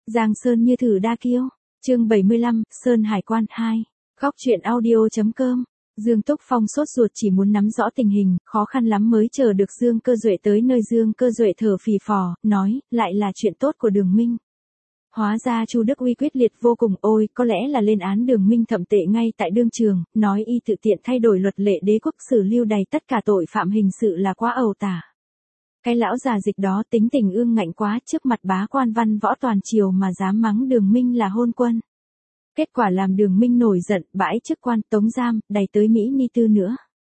Giang Sơn như thử đa kiêu. Chương 75, Sơn Hải Quan 2. Góc truyện audio.com. Dương Túc Phong sốt ruột chỉ muốn nắm rõ tình hình, khó khăn lắm mới chờ được Dương Cơ Duệ tới nơi. Dương Cơ Duệ thở phì phò, nói, lại là chuyện tốt của Đường Minh. Hóa ra Chu Đức Uy quyết liệt vô cùng, ôi, có lẽ là lên án Đường Minh thậm tệ ngay tại đương trường, nói y tự tiện thay đổi luật lệ đế quốc xử lưu đầy tất cả tội phạm hình sự là quá ẩu tả. Cái lão già dịch đó tính tình ương ngạnh quá, trước mặt bá quan văn võ toàn triều mà dám mắng Đường Minh là hôn quân. Kết quả làm Đường Minh nổi giận, bãi chức quan, tống giam, đày tới Mỹ Ni Tư nữa.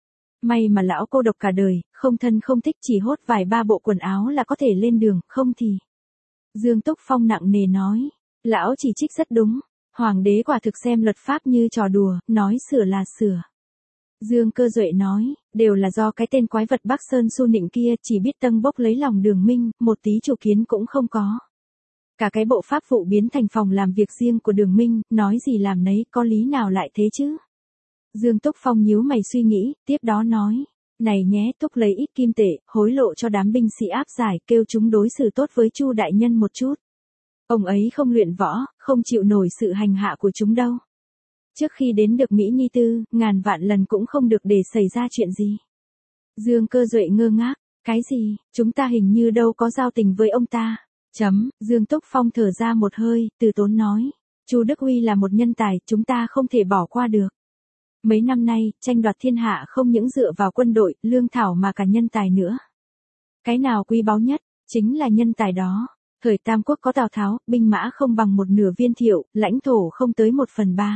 May mà lão cô độc cả đời, không thân không thích, chỉ hốt vài ba bộ quần áo là có thể lên đường, không thì. Dương Túc Phong nặng nề nói, lão chỉ trích rất đúng, hoàng đế quả thực xem luật pháp như trò đùa, nói sửa là sửa. Dương Cơ Duệ nói, đều là do cái tên quái vật Bắc Sơn Su Nịnh kia chỉ biết tâng bốc lấy lòng Đường Minh, một tí chủ kiến cũng không có. Cả cái bộ pháp vụ biến thành phòng làm việc riêng của Đường Minh, nói gì làm nấy, có lý nào lại thế chứ? Dương Túc Phong nhíu mày suy nghĩ, tiếp đó nói, này nhé, Túc lấy ít kim tệ, hối lộ cho đám binh sĩ áp giải, kêu chúng đối xử tốt với Chu đại nhân một chút. Ông ấy không luyện võ, không chịu nổi sự hành hạ của chúng đâu. Trước khi đến được Mỹ Ni Tư, ngàn vạn lần cũng không được để xảy ra chuyện gì. Dương Cơ Duệ ngơ ngác, cái gì, chúng ta hình như đâu có giao tình với ông ta. Dương Túc Phong thở ra một hơi, từ tốn nói, Chu Đức Uy là một nhân tài, chúng ta không thể bỏ qua được. Mấy năm nay, tranh đoạt thiên hạ không những dựa vào quân đội, lương thảo mà cả nhân tài nữa. Cái nào quý báu nhất, chính là nhân tài đó. Thời Tam Quốc có Tào Tháo, binh mã không bằng một nửa Viên Thiệu, lãnh thổ không tới 1/3.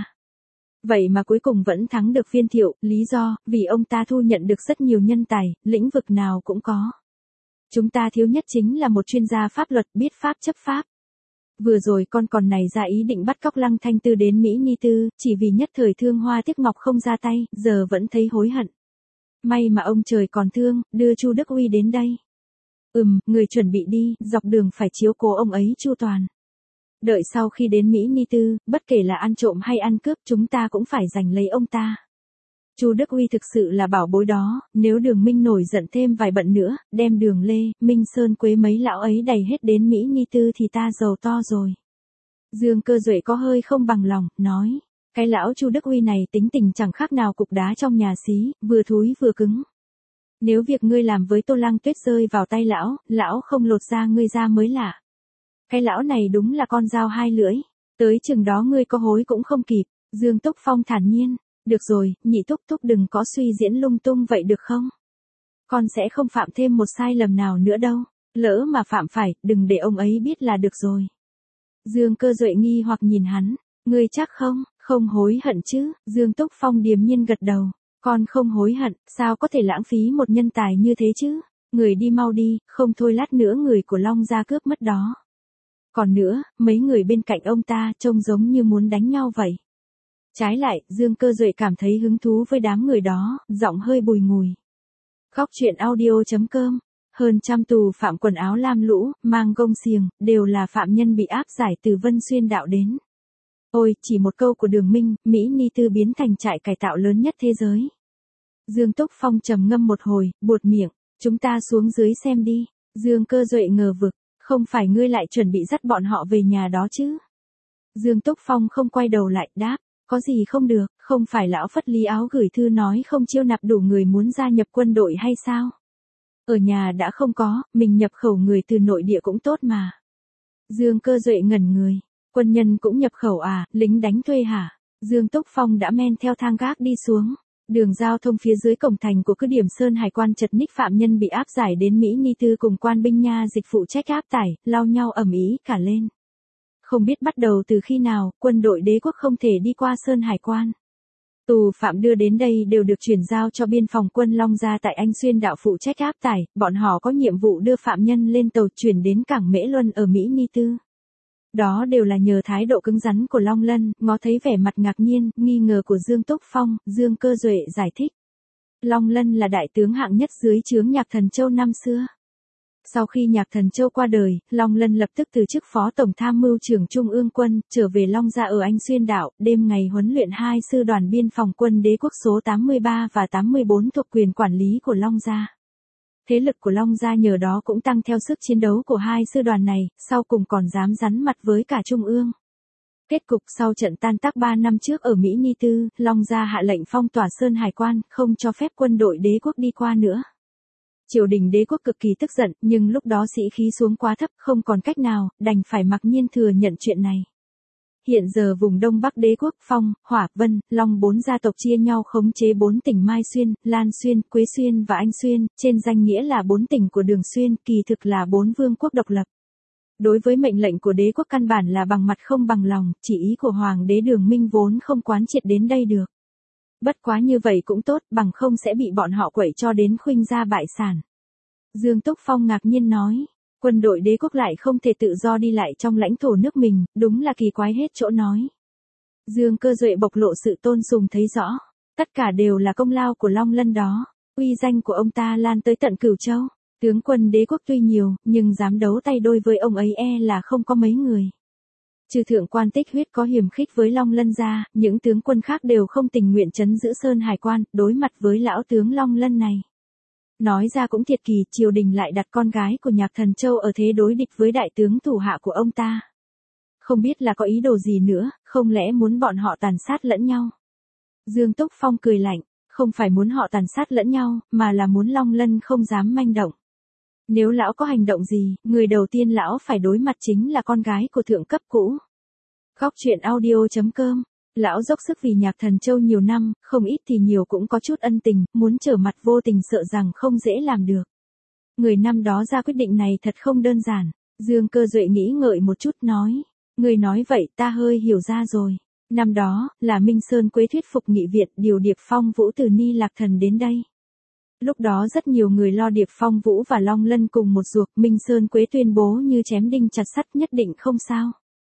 Vậy mà cuối cùng vẫn thắng được Viên Thiệu, lý do, vì ông ta thu nhận được rất nhiều nhân tài, lĩnh vực nào cũng có. Chúng ta thiếu nhất chính là một chuyên gia pháp luật, biết pháp chấp pháp. Vừa rồi con này ra ý định bắt cóc Lăng Thanh Tư đến Mỹ Ni Tư, chỉ vì nhất thời thương hoa tiếc ngọc không ra tay, giờ vẫn thấy hối hận. May mà ông trời còn thương, đưa Chu Đức Uy đến đây. Người chuẩn bị đi, dọc đường phải chiếu cố ông ấy chu toàn. Đợi sau khi đến Mỹ Ni Tư, bất kể là ăn trộm hay ăn cướp, chúng ta cũng phải giành lấy ông ta. Chu Đức Uy thực sự là bảo bối đó, nếu Đường Minh nổi giận thêm vài bận nữa, đem Đường Lê, Minh Sơn Quế mấy lão ấy đầy hết đến Mỹ Ni Tư thì ta giàu to rồi. Dương Cơ Duệ có hơi không bằng lòng, nói, cái lão Chu Đức Uy này tính tình chẳng khác nào cục đá trong nhà xí, vừa thúi vừa cứng. Nếu việc ngươi làm với Tô Lăng Tuyết rơi vào tay lão không lột da ngươi ra mới lạ. Cái lão này đúng là con dao hai lưỡi, tới chừng đó ngươi có hối cũng không kịp. Dương Túc Phong thản nhiên, được rồi, nhị Túc đừng có suy diễn lung tung vậy được không? Con sẽ không phạm thêm một sai lầm nào nữa đâu, lỡ mà phạm phải, đừng để ông ấy biết là được rồi. Dương Cơ Duệ nghi hoặc nhìn hắn, ngươi chắc không hối hận chứ? Dương Túc Phong điềm nhiên gật đầu, con không hối hận, sao có thể lãng phí một nhân tài như thế chứ? Người đi mau đi, không thôi lát nữa người của Long gia cướp mất đó. Còn nữa, mấy người bên cạnh ông ta trông giống như muốn đánh nhau vậy. Trái lại, Dương Cơ Duệ cảm thấy hứng thú với đám người đó, giọng hơi bùi ngùi. Góc truyện audio.com. Hơn trăm tù phạm quần áo lam lũ, mang gông xiềng, đều là phạm nhân bị áp giải từ Vân Xuyên đạo đến. Ôi, chỉ một câu của Đường Minh, Mỹ Ni Tư biến thành trại cải tạo lớn nhất thế giới. Dương Túc Phong trầm ngâm một hồi, buột miệng, chúng ta xuống dưới xem đi. Dương Cơ Duệ ngờ vực, không phải ngươi lại chuẩn bị dắt bọn họ về nhà đó chứ? Dương Túc Phong không quay đầu lại, đáp, có gì không được, không phải lão phất lý áo gửi thư nói không chiêu nạp đủ người muốn gia nhập quân đội hay sao? Ở nhà đã không có, mình nhập khẩu người từ nội địa cũng tốt mà. Dương Cơ Duệ ngẩn người, quân nhân cũng nhập khẩu à, lính đánh thuê hả? Dương Túc Phong đã men theo thang gác đi xuống. Đường giao thông phía dưới cổng thành của cứ điểm Sơn Hải Quan chật ních phạm nhân bị áp giải đến Mỹ Ni Tư cùng quan binh nha dịch phụ trách áp tải, lao nhau ầm ĩ cả lên. Không biết bắt đầu từ khi nào, quân đội đế quốc không thể đi qua Sơn Hải Quan. Tù phạm đưa đến đây đều được chuyển giao cho biên phòng quân Long gia tại Anh Xuyên đạo phụ trách áp tải, bọn họ có nhiệm vụ đưa phạm nhân lên tàu chuyển đến cảng Mễ Luân ở Mỹ Ni Tư. Đó đều là nhờ thái độ cứng rắn của Long Lân, ngó thấy vẻ mặt ngạc nhiên, nghi ngờ của Dương Túc Phong, Dương Cơ Duệ giải thích. Long Lân là đại tướng hạng nhất dưới trướng Nhạc Thần Châu năm xưa. Sau khi Nhạc Thần Châu qua đời, Long Lân lập tức từ chức phó tổng tham mưu trưởng Trung ương quân, trở về Long gia ở Anh Xuyên đảo, đêm ngày huấn luyện hai sư đoàn biên phòng quân đế quốc số 83 và 84 thuộc quyền quản lý của Long gia. Thế lực của Long gia nhờ đó cũng tăng theo sức chiến đấu của hai sư đoàn này, sau cùng còn dám rắn mặt với cả Trung ương. Kết cục sau trận tan tác 3 năm trước ở Mỹ Ni Tư, Long gia hạ lệnh phong tỏa Sơn Hải Quan, không cho phép quân đội đế quốc đi qua nữa. Triều đình đế quốc cực kỳ tức giận, nhưng lúc đó sĩ khí xuống quá thấp, không còn cách nào, đành phải mặc nhiên thừa nhận chuyện này. Hiện giờ vùng Đông Bắc đế quốc Phong, Hỏa, Vân, Long 4 gia tộc chia nhau khống chế 4 tỉnh Mai Xuyên, Lan Xuyên, Quế Xuyên và Anh Xuyên, trên danh nghĩa là 4 tỉnh của Đường Xuyên, kỳ thực là 4 vương quốc độc lập. Đối với mệnh lệnh của đế quốc căn bản là bằng mặt không bằng lòng, chỉ ý của Hoàng đế Đường Minh vốn không quán triệt đến đây được. Bất quá như vậy cũng tốt, bằng không sẽ bị bọn họ quậy cho đến khuynh gia bại sản. Dương Túc Phong ngạc nhiên nói, quân đội đế quốc lại không thể tự do đi lại trong lãnh thổ nước mình, đúng là kỳ quái hết chỗ nói. Dương Cơ Duệ bộc lộ sự tôn sùng thấy rõ, tất cả đều là công lao của Long Lân đó, uy danh của ông ta lan tới tận Cửu Châu. Tướng quân đế quốc tuy nhiều, nhưng dám đấu tay đôi với ông ấy là không có mấy người. Trừ thượng quan Tích Huyết có hiềm khích với Long Lân ra, những tướng quân khác đều không tình nguyện trấn giữ Sơn Hải Quan, đối mặt với lão tướng Long Lân này. Nói ra cũng thiệt kỳ, triều đình lại đặt con gái của Nhạc Thần Châu ở thế đối địch với đại tướng thủ hạ của ông ta. Không biết là có ý đồ gì nữa, không lẽ muốn bọn họ tàn sát lẫn nhau? Dương Túc Phong cười lạnh, không phải muốn họ tàn sát lẫn nhau, mà là muốn Long Lân không dám manh động. Nếu lão có hành động gì, người đầu tiên lão phải đối mặt chính là con gái của thượng cấp cũ. Góc truyện audio.com. Lão dốc sức vì Nhạc Thần Châu nhiều năm, không ít thì nhiều cũng có chút ân tình, muốn trở mặt vô tình sợ rằng không dễ làm được. Người năm đó ra quyết định này thật không đơn giản. Dương Cơ Duệ nghĩ ngợi một chút nói. Người nói vậy ta hơi hiểu ra rồi. Năm đó, là Minh Sơn Quế thuyết phục Nghị Viện điều Điệp Phong Vũ từ Ni Lạc Thần đến đây. Lúc đó rất nhiều người lo Điệp Phong Vũ và Long Lân cùng một ruột, Minh Sơn Quế tuyên bố như chém đinh chặt sắt nhất định không sao.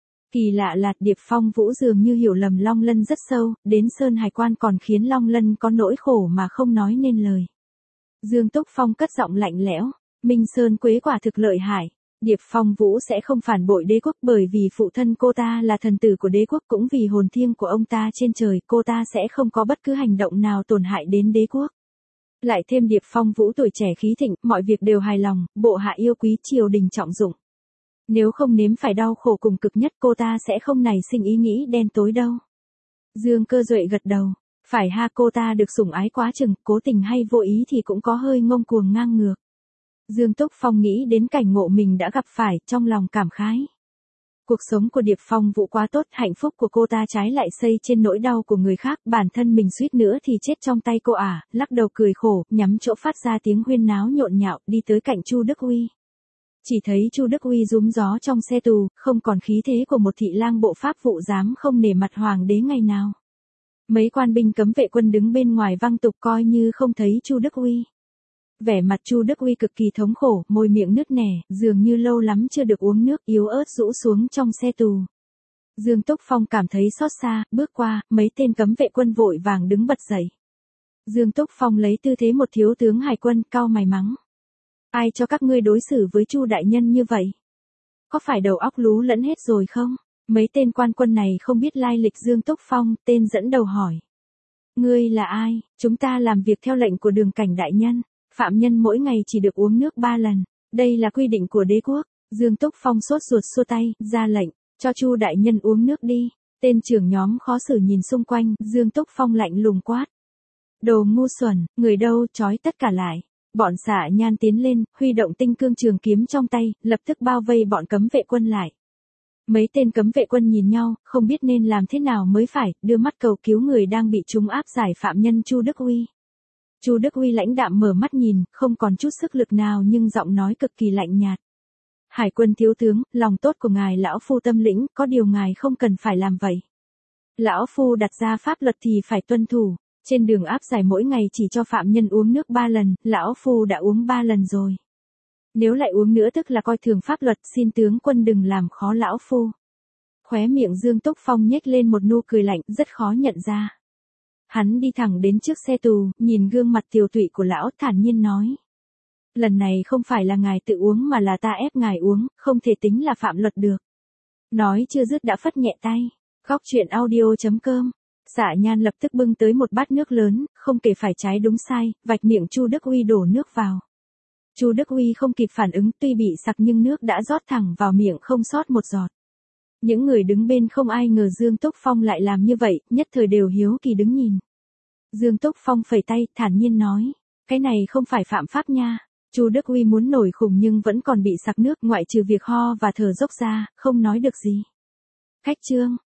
Kỳ lạ là Điệp Phong Vũ dường như hiểu lầm Long Lân rất sâu, đến Sơn Hải Quan còn khiến Long Lân có nỗi khổ mà không nói nên lời. Dương Túc Phong cất giọng lạnh lẽo, Minh Sơn Quế quả thực lợi hại. Điệp Phong Vũ sẽ không phản bội đế quốc bởi vì phụ thân cô ta là thần tử của đế quốc, cũng vì hồn thiêng của ông ta trên trời, cô ta sẽ không có bất cứ hành động nào tổn hại đến đế quốc. Lại thêm Điệp Phong Vũ tuổi trẻ khí thịnh, mọi việc đều hài lòng, bộ hạ yêu quý, triều đình trọng dụng. Nếu không nếm phải đau khổ cùng cực nhất cô ta sẽ không nảy sinh ý nghĩ đen tối đâu. Dương Cơ Duệ gật đầu, phải ha, cô ta được sủng ái quá chừng, cố tình hay vô ý thì cũng có hơi ngông cuồng ngang ngược. Dương Túc Phong nghĩ đến cảnh ngộ mình đã gặp phải, trong lòng cảm khái. Cuộc sống của Điệp Phong Vũ quá tốt, hạnh phúc của cô ta trái lại xây trên nỗi đau của người khác, bản thân mình suýt nữa thì chết trong tay cô ả, lắc đầu cười khổ, nhắm chỗ phát ra tiếng huyên náo nhộn nhạo, đi tới cạnh Chu Đức Uy. Chỉ thấy Chu Đức Uy rúm gió trong xe tù, không còn khí thế của một thị lang bộ pháp vụ dám không nể mặt hoàng đế ngày nào. Mấy quan binh cấm vệ quân đứng bên ngoài văng tục coi như không thấy Chu Đức Uy. Vẻ mặt Chu Đức Uy cực kỳ thống khổ, môi miệng nứt nẻ, dường như lâu lắm chưa được uống nước, yếu ớt rũ xuống trong xe tù. Dương Túc Phong cảm thấy xót xa, bước qua, mấy tên cấm vệ quân vội vàng đứng bật dậy. Dương Túc Phong lấy tư thế một thiếu tướng hải quân, cau mày mắng. Ai cho các ngươi đối xử với Chu đại nhân như vậy? Có phải đầu óc lú lẫn hết rồi không? Mấy tên quan quân này không biết lai lịch Dương Túc Phong, tên dẫn đầu hỏi. Ngươi là ai? Chúng ta làm việc theo lệnh của Đường Cảnh đại nhân. Phạm nhân mỗi ngày chỉ được uống nước 3 lần. Đây là quy định của đế quốc. Dương Túc Phong sốt ruột xua tay, ra lệnh, cho Chu đại nhân uống nước đi. Tên trưởng nhóm khó xử nhìn xung quanh, Dương Túc Phong lạnh lùng quát. Đồ ngu xuẩn, người đâu, trói tất cả lại. Bọn Xạ Nhan tiến lên, huy động tinh cương trường kiếm trong tay, lập tức bao vây bọn cấm vệ quân lại. Mấy tên cấm vệ quân nhìn nhau, không biết nên làm thế nào mới phải, đưa mắt cầu cứu người đang bị chúng áp giải phạm nhân Chu Đức Uy. Chu Đức Uy lãnh đạm mở mắt nhìn, không còn chút sức lực nào nhưng giọng nói cực kỳ lạnh nhạt. Hải quân thiếu tướng, lòng tốt của ngài lão phu tâm lĩnh, có điều ngài không cần phải làm vậy. Lão phu đặt ra pháp luật thì phải tuân thủ. Trên đường áp giải mỗi ngày chỉ cho phạm nhân uống nước 3 lần, lão phu đã uống 3 lần rồi. Nếu lại uống nữa tức là coi thường pháp luật, xin tướng quân đừng làm khó lão phu. Khóe miệng Dương Túc Phong nhếch lên một nụ cười lạnh, rất khó nhận ra. Hắn đi thẳng đến trước xe tù, nhìn gương mặt tiều tụy của lão, thản nhiên nói. Lần này không phải là ngài tự uống mà là ta ép ngài uống, không thể tính là phạm luật được. Nói chưa dứt đã phất nhẹ tay. Góc truyện audio.com. Xạ Nhan lập tức bưng tới một bát nước lớn, không kể phải trái đúng sai, vạch miệng Chu Đức Uy đổ nước vào. Chu Đức Uy không kịp phản ứng, tuy bị sặc nhưng nước đã rót thẳng vào miệng không sót một giọt. Những người đứng bên không ai ngờ Dương Túc Phong lại làm như vậy, nhất thời đều hiếu kỳ đứng nhìn. Dương Túc Phong phẩy tay, thản nhiên nói, cái này không phải phạm pháp nha. Chu Đức Uy muốn nổi khùng nhưng vẫn còn bị sặc nước, ngoại trừ việc ho và thở dốc ra, không nói được gì. Khách trương,